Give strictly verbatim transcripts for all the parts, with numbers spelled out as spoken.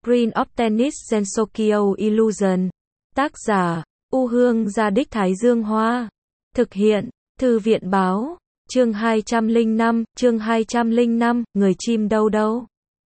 Screen of Tennis Sensokyo Illusion. Tác giả, U Hương Gia Đích Thái Dương Hoa. Thực hiện, Thư viện Báo. Chương hai trăm lẻ năm, chương hai trăm lẻ năm, người chim đâu đâu.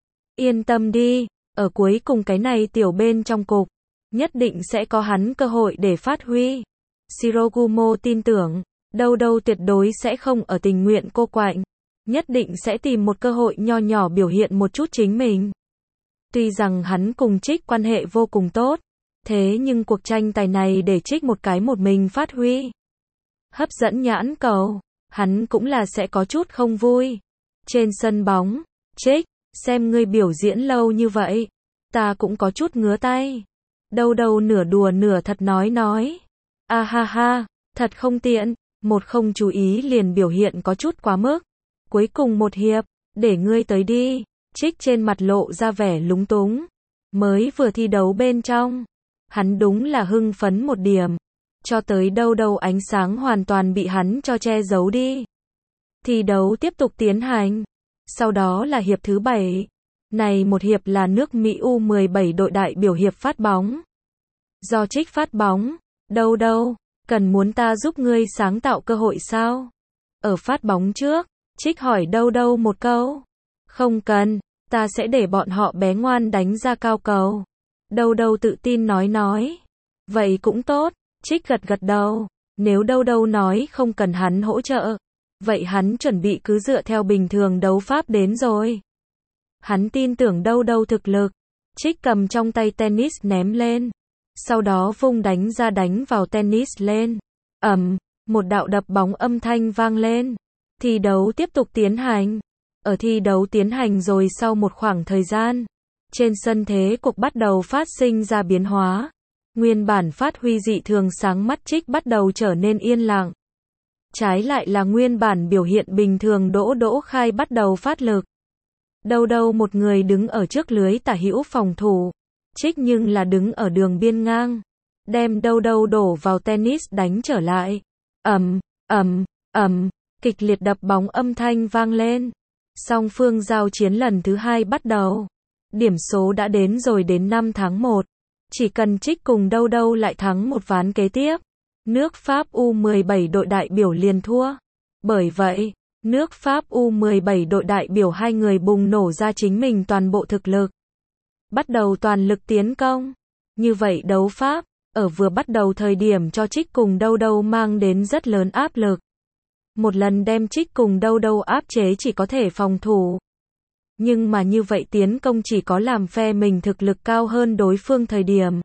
Yên tâm đi, ở cuối cùng cái này tiểu bên trong cục, nhất định sẽ có hắn cơ hội để phát huy. Shirogumo tin tưởng, đâu đâu tuyệt đối sẽ không ở tình nguyện cô quạnh, nhất định sẽ tìm một cơ hội nho nhỏ biểu hiện một chút chính mình. Tuy rằng hắn cùng Trích quan hệ vô cùng tốt, thế nhưng cuộc tranh tài này để Trích một cái một mình phát huy, hấp dẫn nhãn cầu, hắn cũng là sẽ có chút không vui. Trên sân bóng, Trích, xem ngươi biểu diễn lâu như vậy, ta cũng có chút ngứa tay. Đâu đâu nửa đùa nửa thật nói nói. A ha ha, thật không tiện, một không chú ý liền biểu hiện có chút quá mức. Cuối cùng một hiệp, để ngươi tới đi. Trích trên mặt lộ ra vẻ lúng túng. Mới vừa thi đấu bên trong, hắn đúng là hưng phấn một điểm. Cho tới đâu đâu ánh sáng hoàn toàn bị hắn cho che giấu đi. Thi đấu tiếp tục tiến hành. Sau đó là hiệp thứ bảy. Này một hiệp là nước Mỹ U mười bảy đội đại biểu hiệp phát bóng. Do Trích phát bóng, đâu đâu, cần muốn ta giúp ngươi sáng tạo cơ hội sao? Ở phát bóng trước, Trích hỏi đâu đâu một câu. Không cần, ta sẽ để bọn họ bé ngoan đánh ra cao cầu. Đâu đâu tự tin nói nói. Vậy cũng tốt, Trích gật gật đầu. Nếu đâu đâu nói không cần hắn hỗ trợ, vậy hắn chuẩn bị cứ dựa theo bình thường đấu pháp đến rồi. Hắn tin tưởng đâu đâu thực lực. Trích cầm trong tay tennis ném lên. Sau đó vung đánh ra đánh vào tennis lên. Ầm, một đạo đập bóng âm thanh vang lên. Thi đấu tiếp tục tiến hành. Ở thi đấu tiến hành rồi sau một khoảng thời gian, trên sân thế cuộc bắt đầu phát sinh ra biến hóa. Nguyên bản phát huy dị thường sáng mắt Trích bắt đầu trở nên yên lặng. Trái lại là nguyên bản biểu hiện bình thường Đỗ Đỗ Khai bắt đầu phát lực. Đâu đâu một người đứng ở trước lưới tả hữu phòng thủ. Trích nhưng là đứng ở đường biên ngang, đem đâu đâu đổ vào tennis đánh trở lại. Ầm, ầm, ầm, kịch liệt đập bóng âm thanh vang lên. Song phương giao chiến lần thứ hai bắt đầu. Điểm số đã đến rồi đến năm tháng một. Chỉ cần Trích cùng đâu đâu lại thắng một ván kế tiếp, nước Pháp U mười bảy đội đại biểu liền thua. Bởi vậy, nước Pháp U mười bảy đội đại biểu hai người bùng nổ ra chính mình toàn bộ thực lực. Bắt đầu toàn lực tiến công. Như vậy đấu pháp, ở vừa bắt đầu thời điểm cho Trích cùng đâu đâu mang đến rất lớn áp lực. Một lần đem Trích cùng đâu đâu áp chế chỉ có thể phòng thủ. Nhưng mà như vậy tiến công chỉ có làm phe mình thực lực cao hơn đối phương thời điểm,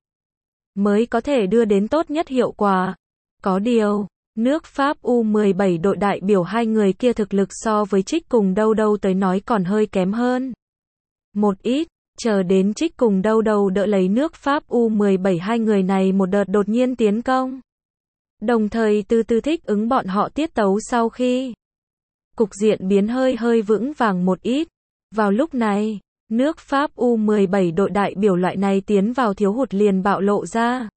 mới có thể đưa đến tốt nhất hiệu quả. Có điều, nước Pháp U mười bảy đội đại biểu hai người kia thực lực so với Trích cùng đâu đâu tới nói còn hơi kém hơn một ít. Chờ đến Trích cùng đâu đâu đỡ lấy nước Pháp U mười bảy hai người này một đợt đột nhiên tiến công. Đồng thời từ từ thích ứng bọn họ tiết tấu sau khi cục diện biến hơi hơi vững vàng một ít. Vào lúc này, nước Pháp U mười bảy đội đại biểu loại này tiến vào thiếu hụt liền bạo lộ ra.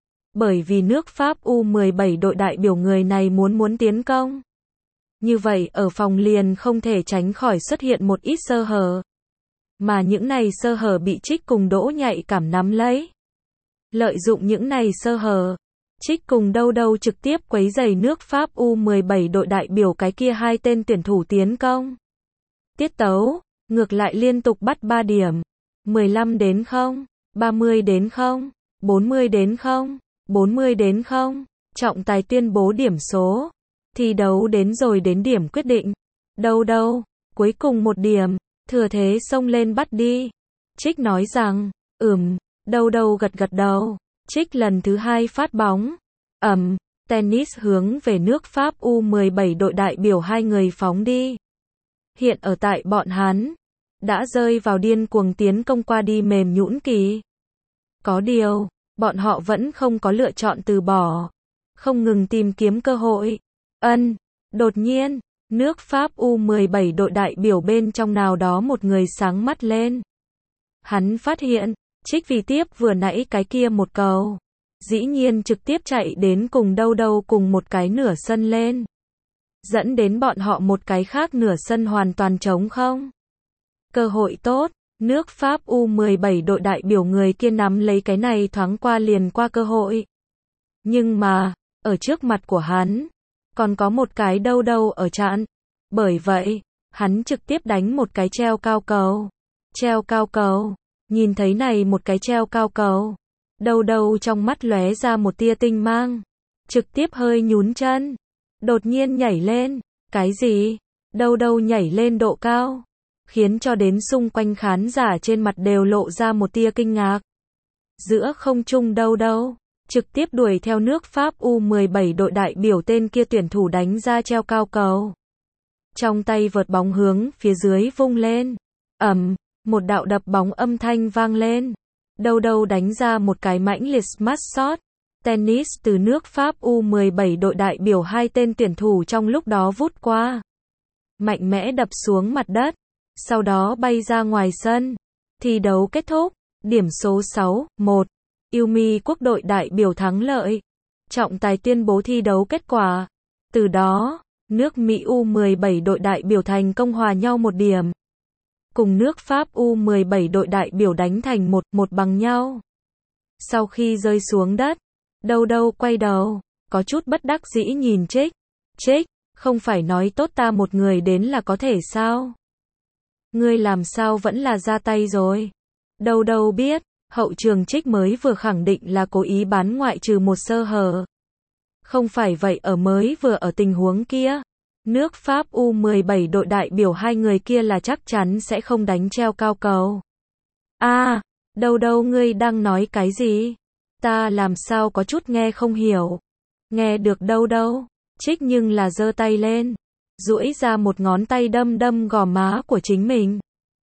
Bởi vì nước Pháp U mười bảy đội đại biểu người này muốn muốn tiến công. Như vậy ở phòng liền không thể tránh khỏi xuất hiện một ít sơ hở. Mà những này sơ hở bị Trích cùng Đỗ nhạy cảm nắm lấy. Lợi dụng những này sơ hở, Trích cùng đâu đâu trực tiếp quấy rầy nước Pháp U mười bảy đội đại biểu cái kia hai tên tuyển thủ tiến công. Tiết tấu, ngược lại liên tục bắt ba điểm. mười lăm đến không, ba mươi đến không, bốn mươi đến không, bốn mươi đến không. Trọng tài tuyên bố điểm số. Thi đấu đến rồi đến điểm quyết định. Đâu đâu, cuối cùng một điểm. Thừa thế xông lên bắt đi. Trích nói rằng, ừm, đâu đâu gật gật đầu. Trích lần thứ hai phát bóng. Ầm, tennis hướng về nước Pháp U mười bảy đội đại biểu hai người phóng đi. Hiện ở tại bọn hắn, đã rơi vào điên cuồng tiến công qua đi mềm nhũn kỳ. Có điều, bọn họ vẫn không có lựa chọn từ bỏ. Không ngừng tìm kiếm cơ hội. Ân, đột nhiên, nước Pháp U mười bảy đội đại biểu bên trong nào đó một người sáng mắt lên. Hắn phát hiện, Trích vì tiếp vừa nãy cái kia một cầu. Dĩ nhiên trực tiếp chạy đến cùng đâu đâu cùng một cái nửa sân lên. Dẫn đến bọn họ một cái khác nửa sân hoàn toàn trống không. Cơ hội tốt, Nước Pháp U mười bảy đội đại biểu người kia nắm lấy cái này thoáng qua liền qua cơ hội. Nhưng mà, ở trước mặt của hắn, còn có một cái đâu đâu ở chặn. Bởi vậy, hắn trực tiếp đánh một cái treo cao cầu. Treo cao cầu, nhìn thấy này một cái treo cao cầu. Đâu đâu trong mắt lóe ra một tia tinh mang. Trực tiếp hơi nhún chân. Đột nhiên nhảy lên. Cái gì? Đâu đâu nhảy lên độ cao. Khiến cho đến xung quanh khán giả trên mặt đều lộ ra một tia kinh ngạc. Giữa không trung đâu đâu, trực tiếp đuổi theo nước Pháp U mười bảy đội đại biểu tên kia tuyển thủ đánh ra treo cao cầu. Trong tay vợt bóng hướng phía dưới vung lên. Ầm, một đạo đập bóng âm thanh vang lên. Đâu đâu đánh ra một cái mãnh liệt smash shot. Tennis từ nước Pháp U mười bảy đội đại biểu hai tên tuyển thủ trong lúc đó vút qua. Mạnh mẽ đập xuống mặt đất. Sau đó bay ra ngoài sân. Thi đấu kết thúc. Điểm số sáu một. Yumi quốc đội đại biểu thắng lợi. Trọng tài tuyên bố thi đấu kết quả. Từ đó, nước Mỹ U mười bảy đội đại biểu thành công hòa nhau một điểm. Cùng nước Pháp U mười bảy đội đại biểu đánh thành một một bằng nhau. Sau khi rơi xuống đất, đâu đâu quay đầu, có chút bất đắc dĩ nhìn Trích. Trích, không phải nói tốt ta một người đến là có thể sao? Ngươi làm sao vẫn là ra tay rồi? Đâu đâu biết, hậu trường Trích mới vừa khẳng định là cố ý bán ngoại trừ một sơ hở. Không phải vậy ở mới vừa ở tình huống kia. Nước Pháp U mười bảy đội đại biểu hai người kia là chắc chắn sẽ không đánh treo cao cầu. A, à, đâu đâu ngươi đang nói cái gì? Ta làm sao có chút nghe không hiểu. Nghe được đâu đâu, Trích nhưng là giơ tay lên. Duỗi ra một ngón tay đâm đâm gò má của chính mình.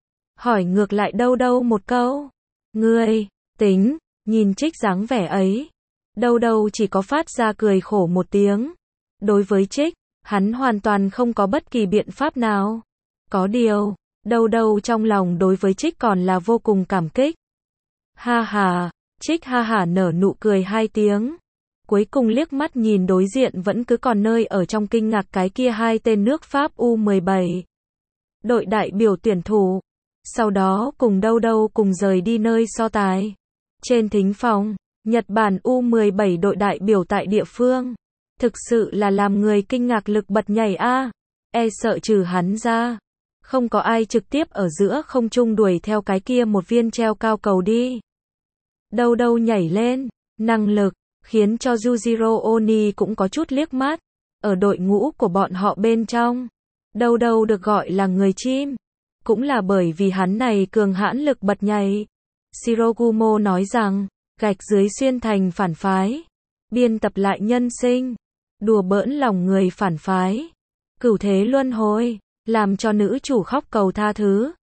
Hỏi ngược lại đâu đâu một câu. Ngươi, tính, nhìn Trích dáng vẻ ấy. Đâu đâu chỉ có phát ra cười khổ một tiếng. Đối với Trích, hắn hoàn toàn không có bất kỳ biện pháp nào. Có điều, đâu đâu trong lòng đối với Trích còn là vô cùng cảm kích. Ha ha, Trích ha ha nở nụ cười hai tiếng. Cuối cùng liếc mắt nhìn đối diện vẫn cứ còn nơi ở trong kinh ngạc cái kia hai tên nước Pháp U mười bảy. Đội đại biểu tuyển thủ. Sau đó cùng đâu đâu cùng rời đi nơi so tài. Trên thính phòng, Nhật Bản U mười bảy đội đại biểu tại địa phương. Thực sự là làm người kinh ngạc lực bật nhảy a. E sợ trừ hắn ra. Không có ai trực tiếp ở giữa không trung đuổi theo cái kia một viên treo cao cầu đi. Đâu đâu nhảy lên. Năng lực. Khiến cho Yujiro Oni cũng có chút liếc mắt. Ở đội ngũ của bọn họ bên trong. Đâu đâu được gọi là người chim. Cũng là bởi vì hắn này cường hãn lực bật nhảy. Shirogumo nói rằng, gạch dưới xuyên thành phản phái. Biên tập lại nhân sinh. Đùa bỡn lòng người phản phái. Cửu thế luân hồi. Làm cho nữ chủ khóc cầu tha thứ.